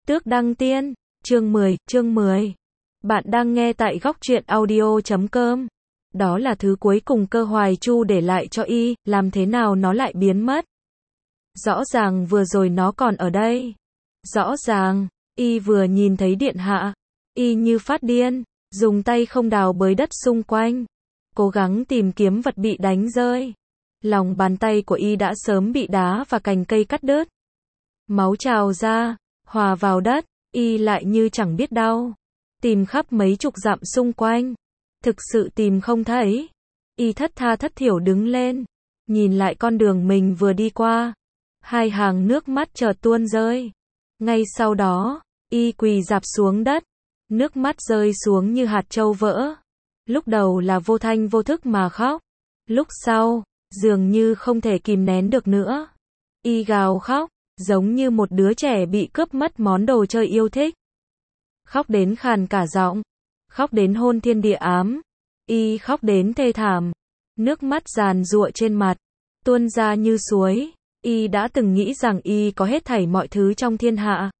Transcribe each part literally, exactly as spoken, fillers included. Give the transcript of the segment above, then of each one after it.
Tước Đăng Tiên, chương mười, chương mười. Bạn đang nghe tại góc truyện audio chấm com. Đó là thứ cuối cùng Cơ Hoài Chu để lại cho y, làm thế nào nó lại biến mất? Rõ ràng vừa rồi nó còn ở đây. Rõ ràng, y vừa nhìn thấy điện hạ, y như phát điên, dùng tay không đào bới đất xung quanh, cố gắng tìm kiếm vật bị đánh rơi. Lòng bàn tay của y đã sớm bị đá và cành cây cắt đứt. Máu trào ra, hòa vào đất, y lại như chẳng biết đau. Tìm khắp mấy chục dặm xung quanh, thực sự tìm không thấy. Y thất tha thất thiểu đứng lên, nhìn lại con đường mình vừa đi qua. Hai hàng nước mắt chợt tuôn rơi. Ngay sau đó, y quỳ rạp xuống đất, nước mắt rơi xuống như hạt châu vỡ. Lúc đầu là vô thanh vô thức mà khóc, lúc sau, dường như không thể kìm nén được nữa. Y gào khóc, giống như một đứa trẻ bị cướp mất món đồ chơi yêu thích. Khóc đến khàn cả giọng, khóc đến hôn thiên địa ám, y khóc đến thê thảm. Nước mắt giàn giụa trên mặt, tuôn ra như suối. Y đã từng nghĩ rằng y có hết thảy mọi thứ trong thiên hạ.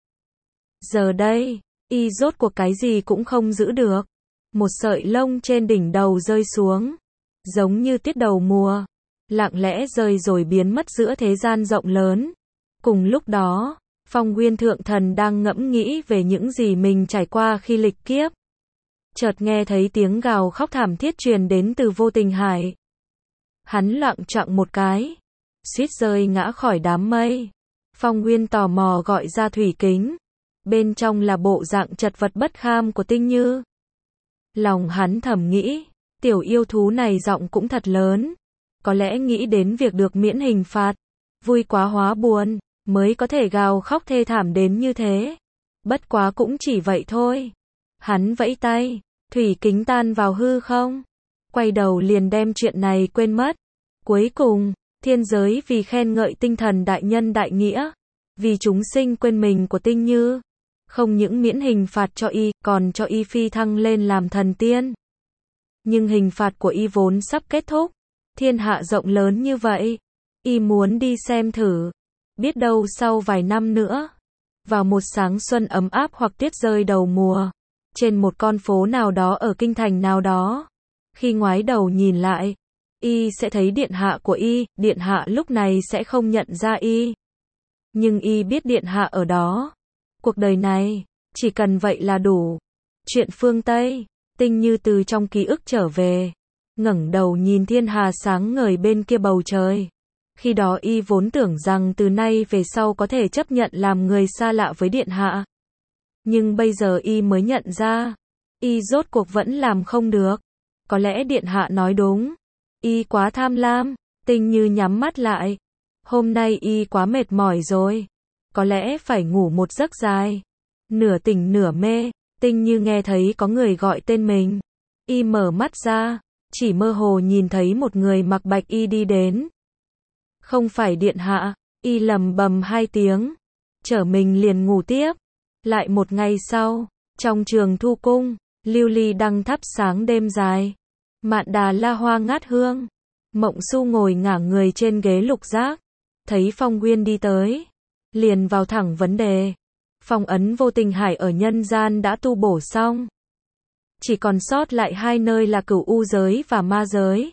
Giờ đây, y rốt cuộc cái gì cũng không giữ được. Một sợi lông trên đỉnh đầu rơi xuống, giống như tiết đầu mùa, lặng lẽ rơi rồi biến mất giữa thế gian rộng lớn. Cùng lúc đó, Phong Nguyên Thượng Thần đang ngẫm nghĩ về những gì mình trải qua khi lịch kiếp. Chợt nghe thấy tiếng gào khóc thảm thiết truyền đến từ Vô Tình Hải. Hắn loạng choạng một cái, suýt rơi ngã khỏi đám mây. Phong Nguyên tò mò gọi ra thủy kính. Bên trong là bộ dạng chật vật bất kham của Tinh Như. Lòng hắn thầm nghĩ, tiểu yêu thú này giọng cũng thật lớn. Có lẽ nghĩ đến việc được miễn hình phạt, vui quá hóa buồn, mới có thể gào khóc thê thảm đến như thế. Bất quá cũng chỉ vậy thôi. Hắn vẫy tay, thủy kính tan vào hư không. Quay đầu liền đem chuyện này quên mất. Cuối cùng, thiên giới vì khen ngợi tinh thần đại nhân đại nghĩa, vì chúng sinh quên mình của Tinh Như, không những miễn hình phạt cho y, còn cho y phi thăng lên làm thần tiên. Nhưng hình phạt của y vốn sắp kết thúc. Thiên hạ rộng lớn như vậy, y muốn đi xem thử. Biết đâu sau vài năm nữa, vào một sáng xuân ấm áp hoặc tuyết rơi đầu mùa, trên một con phố nào đó ở kinh thành nào đó, khi ngoái đầu nhìn lại, y sẽ thấy điện hạ của y. Điện hạ lúc này sẽ không nhận ra y, nhưng y biết điện hạ ở đó. Cuộc đời này, chỉ cần vậy là đủ. Chuyện phương Tây, Tinh Như từ trong ký ức trở về, ngẩng đầu nhìn thiên hà sáng ngời bên kia bầu trời. Khi đó y vốn tưởng rằng từ nay về sau có thể chấp nhận làm người xa lạ với điện hạ. Nhưng bây giờ y mới nhận ra, y rốt cuộc vẫn làm không được. Có lẽ điện hạ nói đúng, y quá tham lam. Tinh Như nhắm mắt lại. Hôm nay y quá mệt mỏi rồi, có lẽ phải ngủ một giấc dài. Nửa tỉnh nửa mê, Tinh Như nghe thấy có người gọi tên mình. Y mở mắt ra, chỉ mơ hồ nhìn thấy một người mặc bạch y đi đến. Không phải điện hạ, y lầm bầm hai tiếng, trở mình liền ngủ tiếp. Lại một ngày sau, trong Trường Thu Cung, lưu ly đăng thắp sáng đêm dài, mạn đà la hoa ngát hương. Mộng Xu ngồi ngả người trên ghế lục giác, thấy Phong Nguyên đi tới, liền vào thẳng vấn đề. Phong ấn Vô Tình Hải ở nhân gian đã tu bổ xong, chỉ còn sót lại hai nơi là Cửu U giới và Ma giới.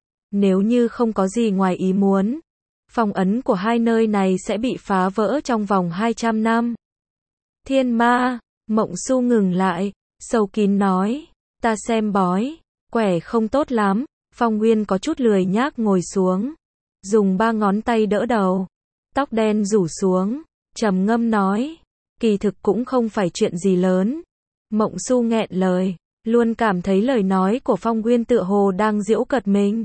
Nếu như không có gì ngoài ý muốn, phong ấn của hai nơi này sẽ bị phá vỡ trong vòng hai trăm năm. Thiên ma, Mộng Xu ngừng lại, sâu kín nói, ta xem bói, quẻ không tốt lắm. Phong Nguyên có chút lười nhác ngồi xuống, dùng ba ngón tay đỡ đầu, tóc đen rủ xuống, trầm ngâm nói, kỳ thực cũng không phải chuyện gì lớn. Mộng Xu nghẹn lời, luôn cảm thấy lời nói của Phong Nguyên tựa hồ đang giễu cợt mình.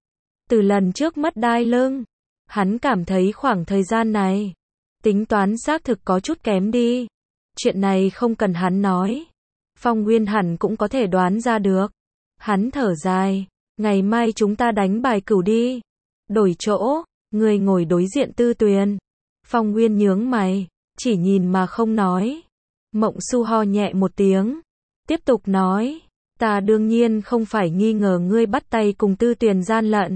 Từ lần trước mất đai lưng, hắn cảm thấy khoảng thời gian này, tính toán xác thực có chút kém đi. Chuyện này không cần hắn nói, Phong Nguyên hẳn cũng có thể đoán ra được. Hắn thở dài, ngày mai chúng ta đánh bài cửu đi. Đổi chỗ, người ngồi đối diện Tư Tuyền. Phong Nguyên nhướng mày, chỉ nhìn mà không nói. Mộng Xu ho nhẹ một tiếng, tiếp tục nói, ta đương nhiên không phải nghi ngờ ngươi bắt tay cùng Tư Tuyền gian lận.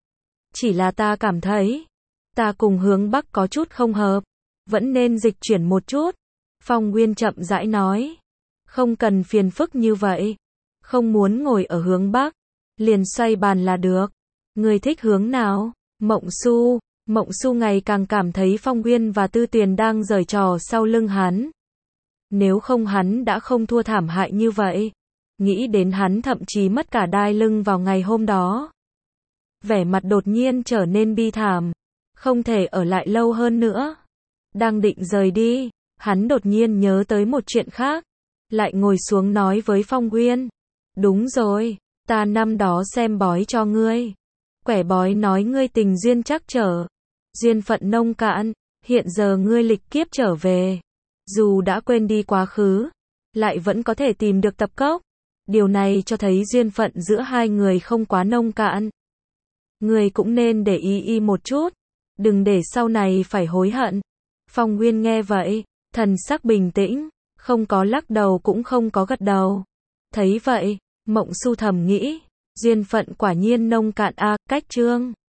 Chỉ là ta cảm thấy, ta cùng hướng Bắc có chút không hợp, vẫn nên dịch chuyển một chút. Phong Nguyên chậm rãi nói. Không cần phiền phức như vậy. Không muốn ngồi ở hướng Bắc. Liền xoay bàn là được. Người thích hướng nào? Mộng Su. Mộng Su ngày càng cảm thấy Phong Nguyên và Tư Tuyền đang giở trò sau lưng hắn. Nếu không hắn đã không thua thảm hại như vậy. Nghĩ đến hắn thậm chí mất cả đai lưng vào ngày hôm đó. Vẻ mặt đột nhiên trở nên bi thảm. Không thể ở lại lâu hơn nữa. Đang định rời đi, hắn đột nhiên nhớ tới một chuyện khác. Lại ngồi xuống nói với Phong Nguyên. Đúng rồi, ta năm đó xem bói cho ngươi. Quẻ bói nói ngươi tình duyên trắc trở. Duyên phận nông cạn, hiện giờ ngươi lịch kiếp trở về. Dù đã quên đi quá khứ, lại vẫn có thể tìm được tập cốc. Điều này cho thấy duyên phận giữa hai người không quá nông cạn. Ngươi cũng nên để ý y một chút. Đừng để sau này phải hối hận. Phong Nguyên nghe vậy, thần sắc bình tĩnh, không có lắc đầu cũng không có gật đầu. Thấy vậy, Mộng Su thầm nghĩ, duyên phận quả nhiên nông cạn a, cách chương